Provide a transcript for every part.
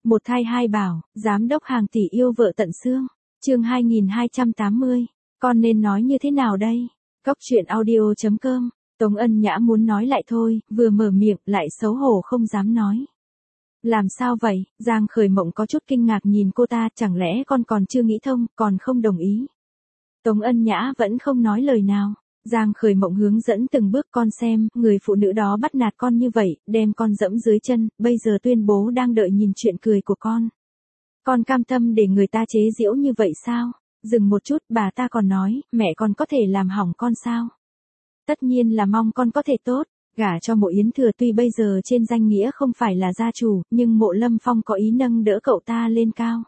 Một thai hai bảo, giám đốc hàng tỷ yêu vợ tận xương. Chương 2280. Con nên nói như thế nào đây? Cóc truyện audio.com. Tống Ân Nhã muốn nói lại thôi, vừa mở miệng lại xấu hổ không dám nói. Làm sao vậy? Giang Khởi Mộng có chút kinh ngạc nhìn cô ta, chẳng lẽ con còn chưa nghĩ thông, còn không đồng ý. Tống Ân Nhã vẫn không nói lời nào. Giang Khởi Mộng hướng dẫn từng bước con xem, người phụ nữ đó bắt nạt con như vậy, đem con dẫm dưới chân, bây giờ tuyên bố đang đợi nhìn chuyện cười của con. Con cam tâm để người ta chế giễu như vậy sao? Dừng một chút, bà ta còn nói, mẹ con có thể làm hỏng con sao? Tất nhiên là mong con có thể tốt, gả cho Mộ Yến Thừa tuy bây giờ trên danh nghĩa không phải là gia chủ, nhưng Mộ Lâm Phong có ý nâng đỡ cậu ta lên cao.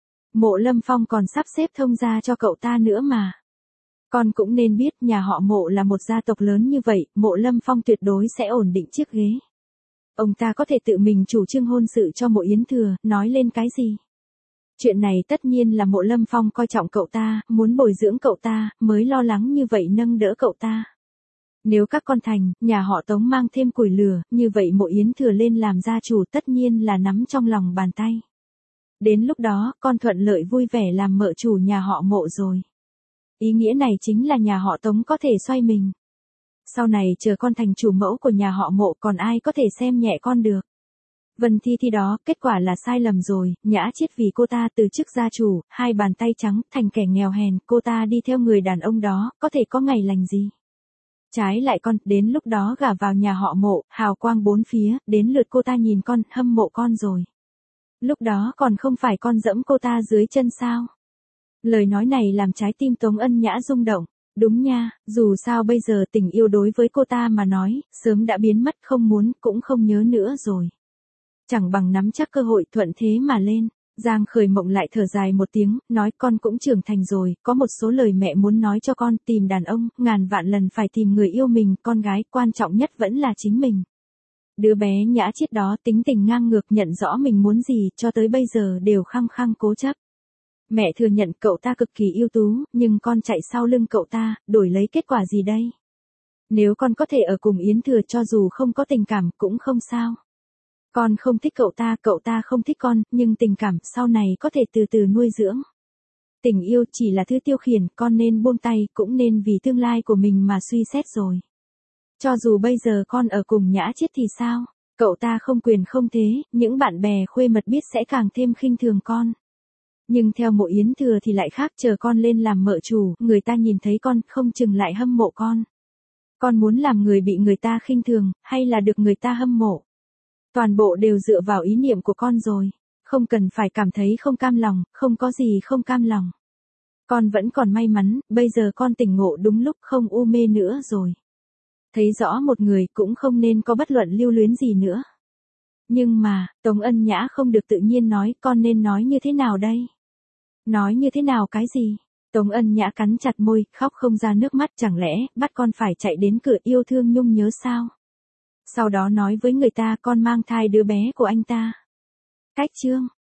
Mộ Lâm Phong còn sắp xếp thông gia cho cậu ta nữa mà. Con cũng nên biết nhà họ Mộ là một gia tộc lớn như vậy, Mộ Lâm Phong tuyệt đối sẽ ổn định chiếc ghế. Ông ta có thể tự mình chủ trương hôn sự cho Mộ Yến Thừa, nói lên cái gì? Chuyện này tất nhiên là Mộ Lâm Phong coi trọng cậu ta, muốn bồi dưỡng cậu ta, mới lo lắng như vậy nâng đỡ cậu ta. Nếu các con thành, nhà họ Tống mang thêm củi lửa, như vậy Mộ Yến Thừa lên làm gia chủ tất nhiên là nắm trong lòng bàn tay. Đến lúc đó, con thuận lợi vui vẻ làm mợ chủ nhà họ Mộ rồi. Ý nghĩa này chính là nhà họ Tống có thể xoay mình. Sau này chờ con thành chủ mẫu của nhà họ Mộ còn ai có thể xem nhẹ con được. Vân Thi đó, kết quả là sai lầm rồi, Nhã Chiết vì cô ta từ chức gia chủ, hai bàn tay trắng, thành kẻ nghèo hèn, cô ta đi theo người đàn ông đó, có thể có ngày lành gì. Trái lại con, đến lúc đó gả vào nhà họ Mộ, hào quang bốn phía, đến lượt cô ta nhìn con, hâm mộ con rồi. Lúc đó còn không phải con dẫm cô ta dưới chân sao? Lời nói này làm trái tim Tống Ân Nhã rung động. Đúng nha, dù sao bây giờ tình yêu đối với cô ta mà nói, sớm đã biến mất, không muốn, cũng không nhớ nữa rồi. Chẳng bằng nắm chắc cơ hội thuận thế mà lên. Giang Khởi Mộng lại thở dài một tiếng, nói con cũng trưởng thành rồi, có một số lời mẹ muốn nói cho con, tìm đàn ông, ngàn vạn lần phải tìm người yêu mình, con gái, quan trọng nhất vẫn là chính mình. Đứa bé Nhã Chiết đó tính tình ngang ngược, nhận rõ mình muốn gì, cho tới bây giờ đều khăng khăng cố chấp. Mẹ thừa nhận cậu ta cực kỳ ưu tú, nhưng con chạy sau lưng cậu ta, đổi lấy kết quả gì đây? Nếu con có thể ở cùng Yến Thừa cho dù không có tình cảm cũng không sao. Con không thích cậu ta không thích con, nhưng tình cảm sau này có thể từ từ nuôi dưỡng. Tình yêu chỉ là thứ tiêu khiển, con nên buông tay, cũng nên vì tương lai của mình mà suy xét rồi. Cho dù bây giờ con ở cùng Nhã Chiết thì sao? Cậu ta không quyền không thế, những bạn bè khuê mật biết sẽ càng thêm khinh thường con. Nhưng theo Mộ Yến Thừa thì lại khác, chờ con lên làm mợ chủ, người ta nhìn thấy con, không chừng lại hâm mộ con. Con muốn làm người bị người ta khinh thường, hay là được người ta hâm mộ? Toàn bộ đều dựa vào ý niệm của con rồi. Không cần phải cảm thấy không cam lòng, không có gì không cam lòng. Con vẫn còn may mắn, bây giờ con tỉnh ngộ đúng lúc, không u mê nữa rồi. Thấy rõ một người cũng không nên có bất luận lưu luyến gì nữa. Nhưng mà, Tống Ân Nhã không được tự nhiên nói, con nên nói như thế nào đây? Nói như thế nào cái gì? Tống Ân Nhã cắn chặt môi, khóc không ra nước mắt, chẳng lẽ, bắt con phải chạy đến cửa yêu thương nhung nhớ sao? Sau đó nói với người ta con mang thai đứa bé của anh ta. Cách chương.